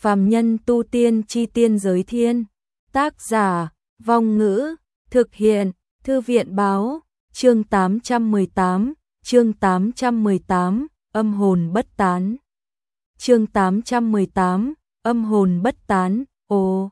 Phàm nhân tu tiên chi tiên giới thiên. Tác giả, Vong Ngữ, thực hiện, Thư viện báo, chương 818, chương 818, âm hồn bất tán. Chương 818, âm hồn bất tán, ồ.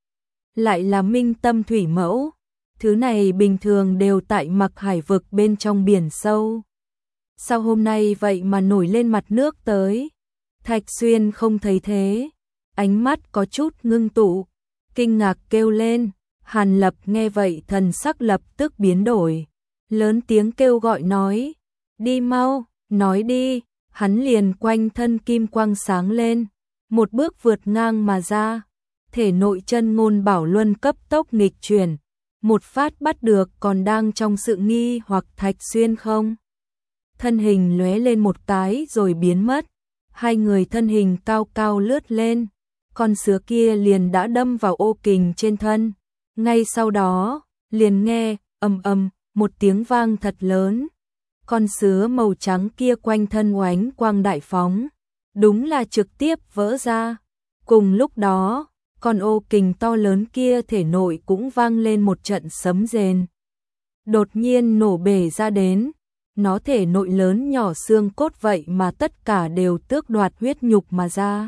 Lại là minh tâm thủy mẫu, thứ này bình thường đều tại Mặc Hải vực bên trong biển sâu. Sao hôm nay vậy mà nổi lên mặt nước tới? Thạch Xuyên không thấy thế, ánh mắt có chút ngưng tụ, kinh ngạc kêu lên. Hàn Lập nghe vậy thần sắc lập tức biến đổi, lớn tiếng kêu gọi nói, đi mau, nói đi. Hắn liền quanh thân kim quang sáng lên, một bước vượt ngang mà ra, thể nội chân ngôn bảo luân cấp tốc nghịch chuyển, một phát bắt được còn đang trong sự nghi hoặc Thạch Xuyên không. Thân hình lóe lên một cái rồi biến mất, hai người thân hình cao cao lướt lên, con sứa kia liền đã đâm vào ô kình trên thân. Ngay sau đó, liền nghe, ầm ầm, một tiếng vang thật lớn. Con sứa màu trắng kia quanh thân oánh quang đại phóng, đúng là trực tiếp vỡ ra. Cùng lúc đó, con ô kình to lớn kia thể nội cũng vang lên một trận sấm rền. Đột nhiên nổ bể ra đến, nó thể nội lớn nhỏ xương cốt vậy mà tất cả đều tước đoạt huyết nhục mà ra.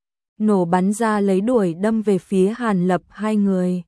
Nổ bắn ra lấy đuổi đâm về phía Hàn Lập hai người.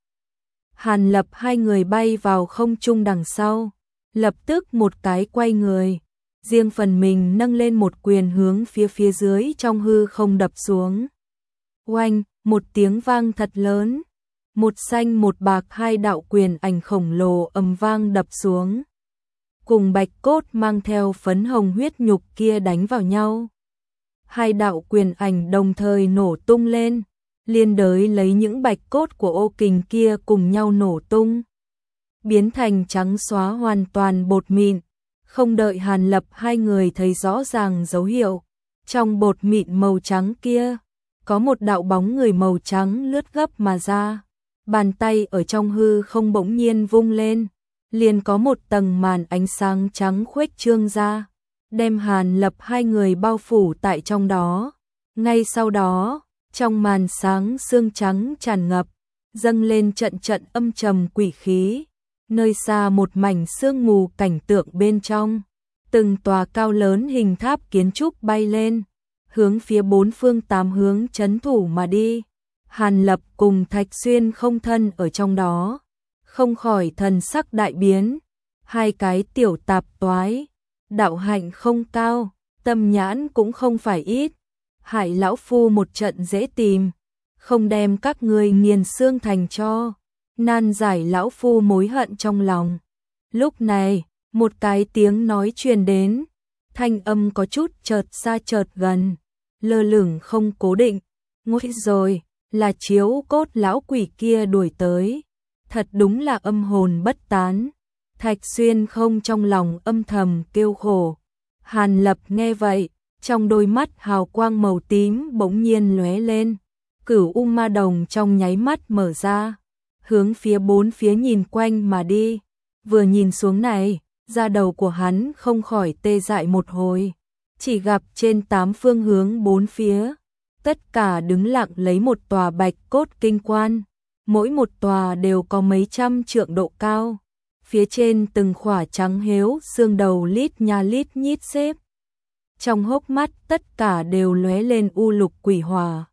Hàn Lập hai người bay vào không trung đằng sau, lập tức một cái quay người, riêng phần mình nâng lên một quyền hướng phía dưới trong hư không đập xuống. Oanh, một tiếng vang thật lớn, một xanh một bạc hai đạo quyền ảnh khổng lồ ầm vang đập xuống, cùng bạch cốt mang theo phấn hồng huyết nhục kia đánh vào nhau. Hai đạo quyền ảnh đồng thời nổ tung lên, liên đới lấy những bạch cốt của ô kình kia cùng nhau nổ tung, biến thành trắng xóa hoàn toàn bột mịn. Không đợi Hàn Lập hai người thấy rõ ràng dấu hiệu, trong bột mịn màu trắng kia, có một đạo bóng người màu trắng lướt gấp mà ra. Bàn tay ở trong hư không bỗng nhiên vung lên, liền có một tầng màn ánh sáng trắng khuếch trương ra, đem Hàn Lập hai người bao phủ tại trong đó. Ngay sau đó, trong màn sáng sương trắng tràn ngập, dâng lên trận trận âm trầm quỷ khí. Nơi xa một mảnh sương mù cảnh tượng bên trong, từng tòa cao lớn hình tháp kiến trúc bay lên, hướng phía bốn phương tám hướng trấn thủ mà đi. Hàn Lập cùng Thạch Xuyên không thân ở trong đó, không khỏi thần sắc đại biến. Hai cái tiểu tạp toái, đạo hạnh không cao, tâm nhãn cũng không phải ít, hại lão phu một trận dễ tìm, không đem các ngươi nghiền xương thành cho, nan giải lão phu mối hận trong lòng. Lúc này, một cái tiếng nói truyền đến, thanh âm có chút chợt xa chợt gần, lơ lửng không cố định. Ngôi rồi, là chiếu cốt lão quỷ kia đuổi tới, thật đúng là âm hồn bất tán. Thạch Xuyên không trong lòng âm thầm kêu khổ. Hàn Lập nghe vậy, trong đôi mắt hào quang màu tím bỗng nhiên lóe lên, Cửu U Ma Đồng trong nháy mắt mở ra, hướng phía bốn phía nhìn quanh mà đi. Vừa nhìn xuống này, da đầu của hắn không khỏi tê dại một hồi, chỉ gặp trên tám phương hướng bốn phía, tất cả đứng lặng lấy một tòa bạch cốt kinh quan, mỗi một tòa đều có mấy trăm trượng độ cao, phía trên từng khỏa trắng héo xương đầu lít nha lít nhít xếp. Trong hốc mắt tất cả đều lóe lên u lục quỷ hỏa.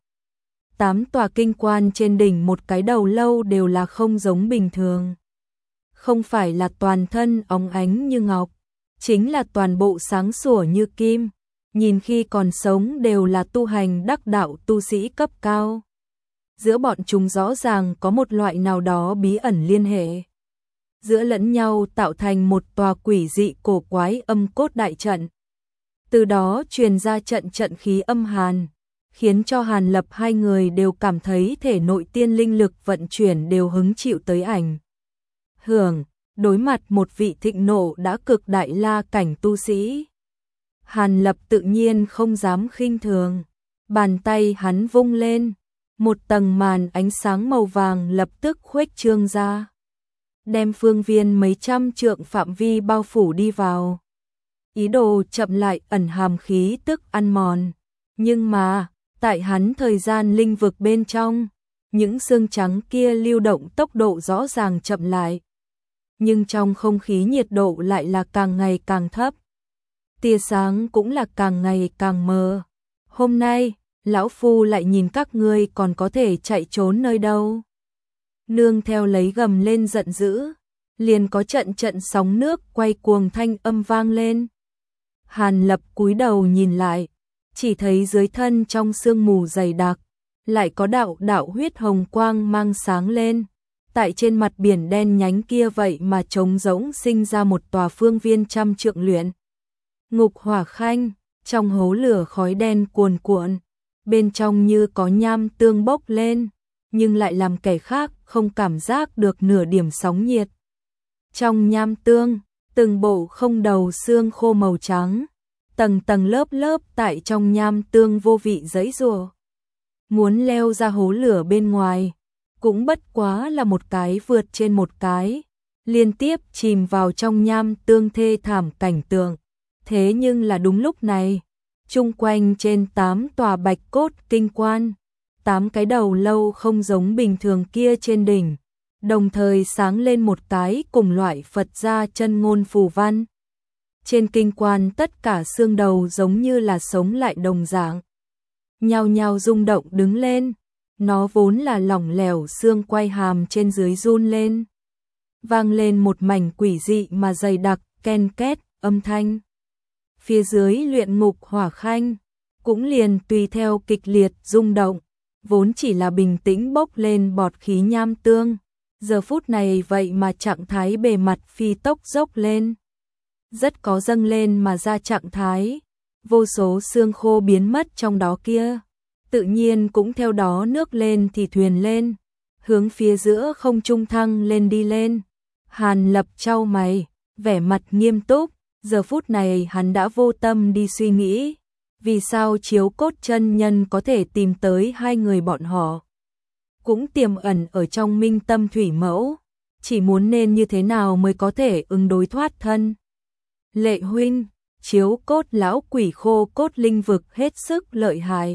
8 tòa kinh quan trên đỉnh một cái đầu lâu đều là không giống bình thường. Không phải là toàn thân óng ánh như ngọc, chính là toàn bộ sáng sủa như kim, nhìn khi còn sống đều là tu hành đắc đạo tu sĩ cấp cao. Giữa bọn chúng rõ ràng có một loại nào đó bí ẩn liên hệ, giữa lẫn nhau tạo thành một tòa quỷ dị cổ quái âm cốt đại trận. Từ đó truyền ra trận trận khí âm hàn, khiến cho Hàn Lập hai người đều cảm thấy thể nội tiên linh lực vận chuyển đều hứng chịu tới ảnh hưởng, đối mặt một vị thịnh nộ đã cực đại la cảnh tu sĩ. Hàn Lập tự nhiên không dám khinh thường, bàn tay hắn vung lên, một tầng màn ánh sáng màu vàng lập tức khuếch trương ra, đem phương viên mấy trăm trượng phạm vi bao phủ đi vào. Ý đồ chậm lại ẩn hàm khí tức ăn mòn, nhưng mà Tại hắn thời gian linh vực bên trong, những xương trắng kia lưu động tốc độ rõ ràng chậm lại. Nhưng trong không khí nhiệt độ lại là càng ngày càng thấp. Tia sáng cũng là càng ngày càng mờ. Hôm nay, lão phu lại nhìn các ngươi còn có thể chạy trốn nơi đâu. Nương theo lấy gầm lên giận dữ, liền có trận trận sóng nước quay cuồng thanh âm vang lên. Hàn Lập cúi đầu nhìn lại, chỉ thấy dưới thân trong sương mù dày đặc, lại có đạo đạo huyết hồng quang mang sáng lên. Tại trên mặt biển đen nhánh kia vậy mà trống rỗng sinh ra một tòa phương viên trăm trượng luyện ngục hỏa khanh, trong hố lửa khói đen cuồn cuộn, bên trong như có nham tương bốc lên, nhưng lại làm kẻ khác không cảm giác được nửa điểm sóng nhiệt. Trong nham tương, từng bộ không đầu xương khô màu trắng, tầng tầng lớp lớp tại trong nham tương vô vị giãy giụa. Muốn leo ra hố lửa bên ngoài, cũng bất quá là một cái vượt trên một cái, liên tiếp chìm vào trong nham tương thê thảm cảnh tượng. Thế nhưng là đúng lúc này, chung quanh trên 8 tòa bạch cốt kinh quan, 8 cái đầu lâu không giống bình thường kia trên đỉnh, đồng thời sáng lên một cái cùng loại Phật gia chân ngôn phù văn. Trên kinh quan tất cả xương đầu giống như là sống lại đồng dạng, nhao nhao rung động đứng lên, nó vốn là lỏng lẻo xương quai hàm trên dưới run lên. Vang lên một mảnh quỷ dị mà dày đặc, ken két, âm thanh. Phía dưới luyện ngục hỏa khanh, cũng liền tùy theo kịch liệt rung động, vốn chỉ là bình tĩnh bốc lên bọt khí nham tương, giờ phút này vậy mà trạng thái bề mặt phi tốc dốc lên. Rất có dâng lên mà ra trạng thái, vô số xương khô biến mất trong đó kia, tự nhiên cũng theo đó nước lên thì thuyền lên, hướng phía giữa không trung thăng lên đi lên. Hàn Lập chau mày, vẻ mặt nghiêm túc, giờ phút này hắn đã vô tâm đi suy nghĩ, vì sao Chiếu Cốt chân nhân có thể tìm tới hai người bọn họ. Cũng tiềm ẩn ở trong minh tâm thủy mẫu, chỉ muốn nên như thế nào mới có thể ứng đối thoát thân. Lệ huynh, Chiếu Cốt lão quỷ khô cốt linh vực hết sức lợi hại,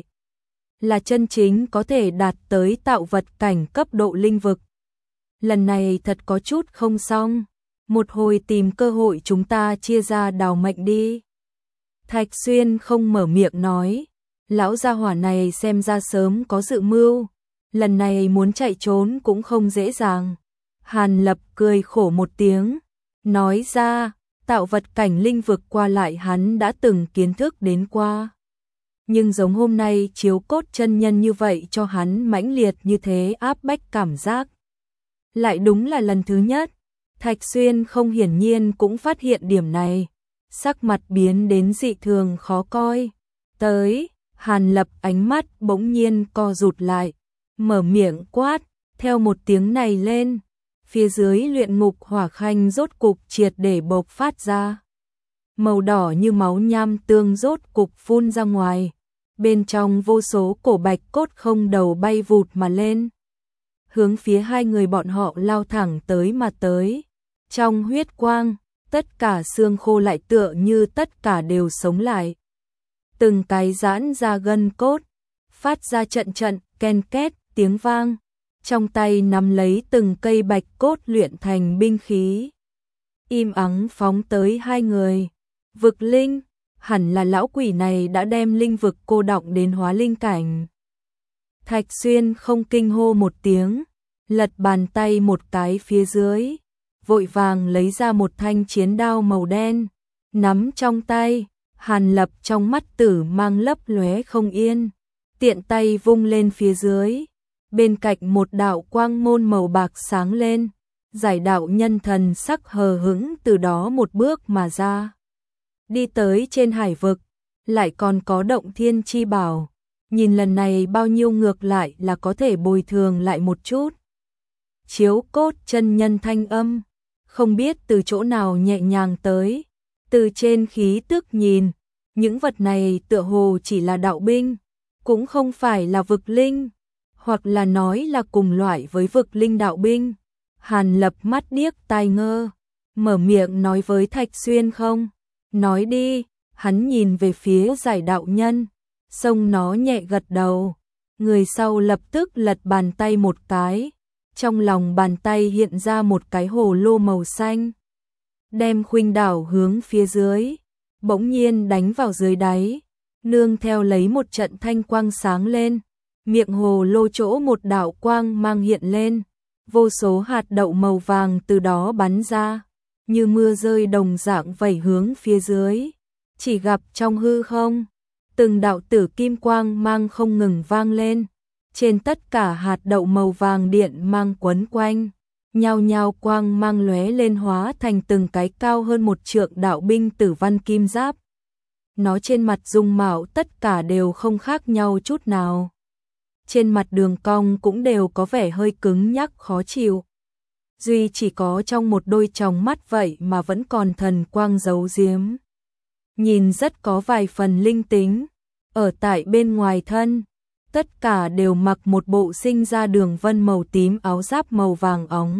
là chân chính có thể đạt tới tạo vật cảnh cấp độ linh vực. Lần này thật có chút không xong, một hồi tìm cơ hội chúng ta chia ra đào mệnh đi. Thạch Xuyên không mở miệng nói, lão gia hỏa này xem ra sớm có dự mưu, lần này muốn chạy trốn cũng không dễ dàng. Hàn Lập cười khổ một tiếng, nói ra, tạo vật cảnh linh vực qua lại hắn đã từng kiến thức đến qua. Nhưng giống hôm nay Chiếu Cốt chân nhân như vậy cho hắn mãnh liệt như thế áp bách cảm giác, lại đúng là lần thứ nhất. Thạch Xuyên không hiển nhiên cũng phát hiện điểm này, sắc mặt biến đến dị thường khó coi. Tới, Hàn Lập ánh mắt bỗng nhiên co rụt lại, mở miệng quát, theo một tiếng này lên, phía dưới luyện ngục hỏa khanh rốt cục triệt để bộc phát ra. Màu đỏ như máu nham tương rốt cục phun ra ngoài, bên trong vô số cổ bạch cốt không đầu bay vụt mà lên, hướng phía hai người bọn họ lao thẳng tới mà tới. Trong huyết quang, tất cả xương khô lại tựa như tất cả đều sống lại. Từng cái giãn ra gân cốt, phát ra trận trận, ken két, tiếng vang. Trong tay nắm lấy từng cây bạch cốt luyện thành binh khí. Im ắng phóng tới hai người. Vực linh, hẳn là lão quỷ này đã đem linh vực cô đọng đến hóa linh cảnh. Thạch Xuyên không kinh hô một tiếng, lật bàn tay một cái phía dưới, vội vàng lấy ra một thanh chiến đao màu đen, nắm trong tay. Hàn Lập trong mắt tử mang lấp lóe không yên, tiện tay vung lên phía dưới, bên cạnh một đạo quang môn màu bạc sáng lên, giải đạo nhân thần sắc hờ hững từ đó một bước mà ra, đi tới trên hải vực, lại còn có động thiên chi bảo, nhìn lần này bao nhiêu ngược lại là có thể bồi thường lại một chút. Chiếu Cốt chân nhân thanh âm, không biết từ chỗ nào nhẹ nhàng tới, từ trên khí tức nhìn, những vật này tựa hồ chỉ là đạo binh, cũng không phải là vực linh, hoặc là nói là cùng loại với vực linh đạo binh. Hàn Lập mắt điếc tai ngơ, mở miệng nói với Thạch Xuyên không, nói đi. Hắn nhìn về phía giải đạo nhân, Xông nó nhẹ gật đầu, người sau lập tức lật bàn tay một cái, trong lòng bàn tay hiện ra một cái hồ lô màu xanh, đem khuynh đảo hướng phía dưới, bỗng nhiên đánh vào dưới đáy, nương theo lấy một trận thanh quang sáng lên, miệng hồ lô chỗ một đạo quang mang hiện lên, vô số hạt đậu màu vàng từ đó bắn ra, như mưa rơi đồng dạng vẩy hướng phía dưới, chỉ gặp trong hư không, từng đạo tử kim quang mang không ngừng vang lên, trên tất cả hạt đậu màu vàng điện mang quấn quanh, nhao nhao quang mang lóe lên hóa thành từng cái cao hơn một trượng đạo binh tử văn kim giáp. Nó trên mặt dung mạo tất cả đều không khác nhau chút nào. Trên mặt đường cong cũng đều có vẻ hơi cứng nhắc khó chịu. Duy chỉ có trong một đôi tròng mắt vậy mà vẫn còn thần quang giấu giếm. Nhìn rất có vài phần linh tính. Ở tại bên ngoài thân, tất cả đều mặc một bộ sinh ra đường vân màu tím áo giáp màu vàng óng.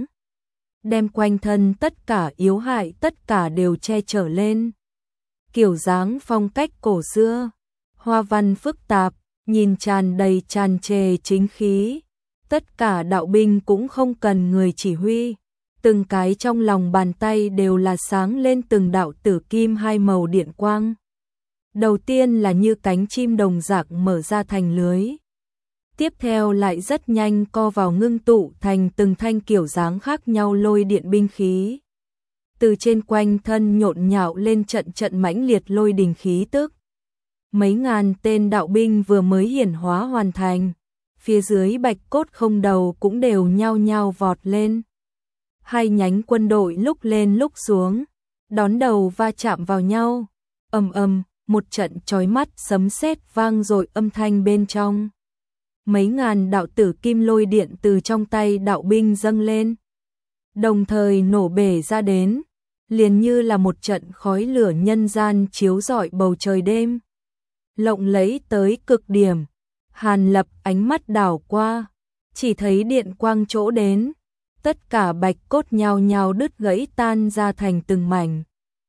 Đem quanh thân tất cả yếu hại tất cả đều che chở lên. Kiểu dáng phong cách cổ xưa, hoa văn phức tạp, nhìn tràn đầy tràn trề chính khí. Tất cả đạo binh cũng không cần người chỉ huy. Từng cái trong lòng bàn tay đều là sáng lên từng đạo tử kim hai màu điện quang. Đầu tiên là như cánh chim đồng dạng mở ra thành lưới. Tiếp theo lại rất nhanh co vào ngưng tụ thành từng thanh kiểu dáng khác nhau lôi điện binh khí. Từ trên quanh thân nhộn nhạo lên trận trận mãnh liệt lôi đình khí tức. Mấy ngàn tên đạo binh vừa mới hiển hóa hoàn thành, phía dưới bạch cốt không đầu cũng đều nhao nhao vọt lên. Hai nhánh quân đội lúc lên lúc xuống, đón đầu va chạm vào nhau, ầm ầm, một trận chói mắt sấm sét vang dội âm thanh bên trong. Mấy ngàn đạo tử kim lôi điện từ trong tay đạo binh dâng lên, đồng thời nổ bể ra đến, liền như là một trận khói lửa nhân gian chiếu rọi bầu trời đêm. Lộng lẫy tới cực điểm, Hàn Lập ánh mắt đảo qua, chỉ thấy điện quang chỗ đến, tất cả bạch cốt nhao nhao đứt gãy tan ra thành từng mảnh,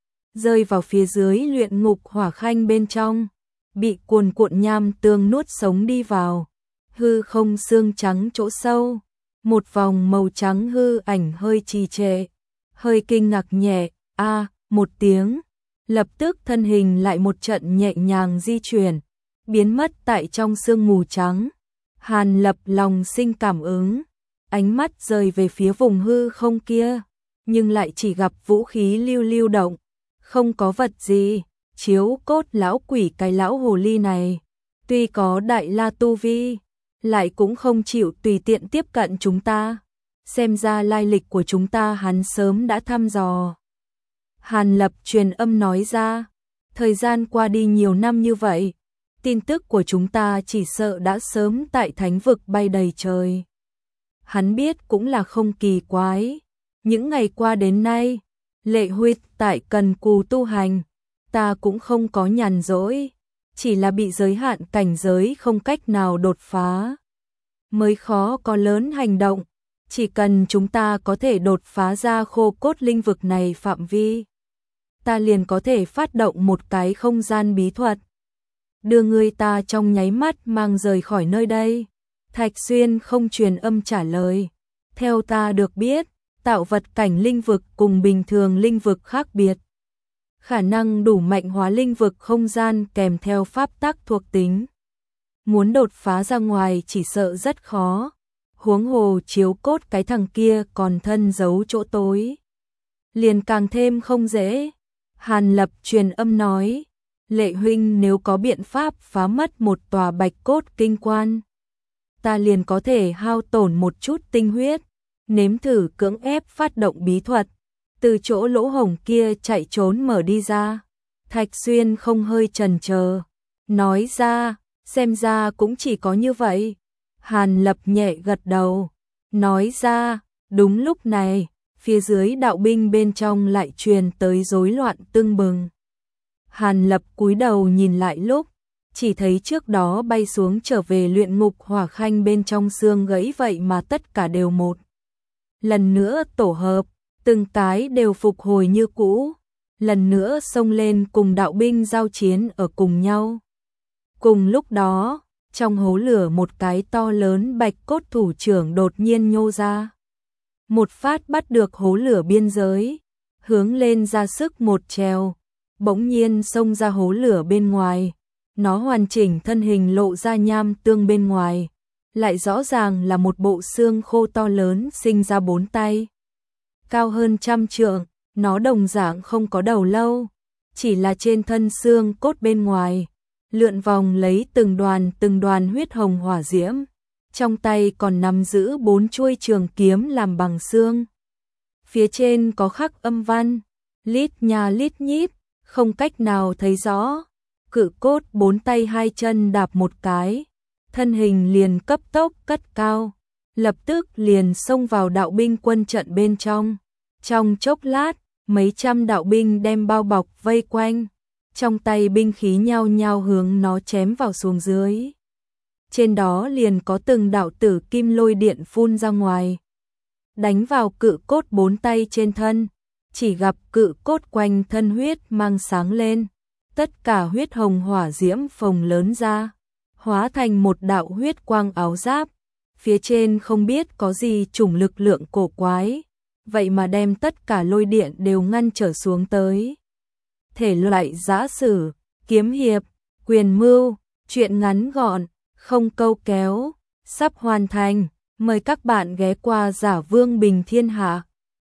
rơi vào phía dưới luyện ngục hỏa khanh bên trong, bị cuồn cuộn nham tương nuốt sống đi vào. Hư không xương trắng chỗ sâu, một vòng màu trắng hư ảnh hơi trì trệ, hơi kinh ngạc nhẹ, một tiếng, lập tức thân hình lại một trận nhẹ nhàng di chuyển, biến mất tại trong sương mù trắng. Hàn Lập lòng sinh cảm ứng, ánh mắt rời về phía vùng hư không kia, nhưng lại chỉ gặp vũ khí lưu lưu động, không có vật gì. Chiếu cốt lão quỷ cái lão hồ ly này, tuy có đại la tu vi, lại cũng không chịu tùy tiện tiếp cận chúng ta. Xem ra lai lịch của chúng ta hắn sớm đã thăm dò. Hàn Lập truyền âm nói ra, thời gian qua đi nhiều năm như vậy, tin tức của chúng ta chỉ sợ đã sớm tại thánh vực bay đầy trời. Hắn biết cũng là không kỳ quái, những ngày qua đến nay, Lệ Huyết tại cần cù tu hành, ta cũng không có nhàn rỗi, chỉ là bị giới hạn cảnh giới không cách nào đột phá, mới khó có lớn hành động. Chỉ cần chúng ta có thể đột phá ra khô cốt linh vực này phạm vi, ta liền có thể phát động một cái không gian bí thuật, đưa người ta trong nháy mắt mang rời khỏi nơi đây. Thạch Xuyên không truyền âm trả lời, theo ta được biết, tạo vật cảnh linh vực cùng bình thường linh vực khác biệt. Khả năng đủ mạnh hóa linh vực không gian kèm theo pháp tắc thuộc tính. Muốn đột phá ra ngoài chỉ sợ rất khó, huống hồ chiếu cốt cái thằng kia còn thân giấu chỗ tối, liền càng thêm không dễ. Hàn Lập truyền âm nói, Lệ huynh nếu có biện pháp phá mất một tòa bạch cốt kinh quan, ta liền có thể hao tổn một chút tinh huyết, nếm thử cưỡng ép phát động bí thuật, từ chỗ lỗ hổng kia chạy trốn mở đi ra. Thạch Xuyên không hơi chần chờ, nói ra, xem ra cũng chỉ có như vậy. Hàn Lập nhẹ gật đầu, nói ra, đúng lúc này, phía dưới đạo binh bên trong lại truyền tới rối loạn tưng bừng. Hàn Lập cúi đầu nhìn lại lúc, chỉ thấy trước đó bay xuống trở về luyện ngục hỏa khanh bên trong xương gãy vậy mà tất cả đều một lần nữa tổ hợp, từng cái đều phục hồi như cũ, lần nữa xông lên cùng đạo binh giao chiến ở cùng nhau. Cùng lúc đó, trong hố lửa một cái to lớn bạch cốt thủ trưởng đột nhiên nhô ra. Một phát bắt được hố lửa biên giới, hướng lên ra sức một trèo, bỗng nhiên xông ra hố lửa bên ngoài. Nó hoàn chỉnh thân hình lộ ra nham tương bên ngoài, lại rõ ràng là một bộ xương khô to lớn sinh ra 4 tay. Cao hơn 100 trượng, nó đồng dạng không có đầu lâu, chỉ là trên thân xương cốt bên ngoài, lượn vòng lấy từng đoàn huyết hồng hỏa diễm. Trong tay còn nắm giữ 4 chuôi trường kiếm làm bằng xương. Phía trên có khắc âm văn, lít nha lít nhít, không cách nào thấy rõ. Cự cốt 4 tay 2 chân đạp một cái, thân hình liền cấp tốc cất cao, lập tức liền xông vào đạo binh quân trận bên trong. Trong chốc lát, mấy trăm đạo binh đem bao bọc vây quanh, trong tay binh khí nhao nhao hướng nó chém vào xuống dưới. Trên đó liền có từng đạo tử kim lôi điện phun ra ngoài, đánh vào cự cốt 4 tay trên thân, chỉ gặp cự cốt quanh thân huyết mang sáng lên, tất cả huyết hồng hỏa diễm phồng lớn ra, hóa thành một đạo huyết quang áo giáp, phía trên không biết có gì chủng lực lượng cổ quái, vậy mà đem tất cả lôi điện đều ngăn trở xuống tới. Thể loại giã sử, kiếm hiệp, quyền mưu, truyện ngắn gọn, không câu kéo, sắp hoàn thành, mời các bạn ghé qua Giả Vương Bình Thiên Hạ.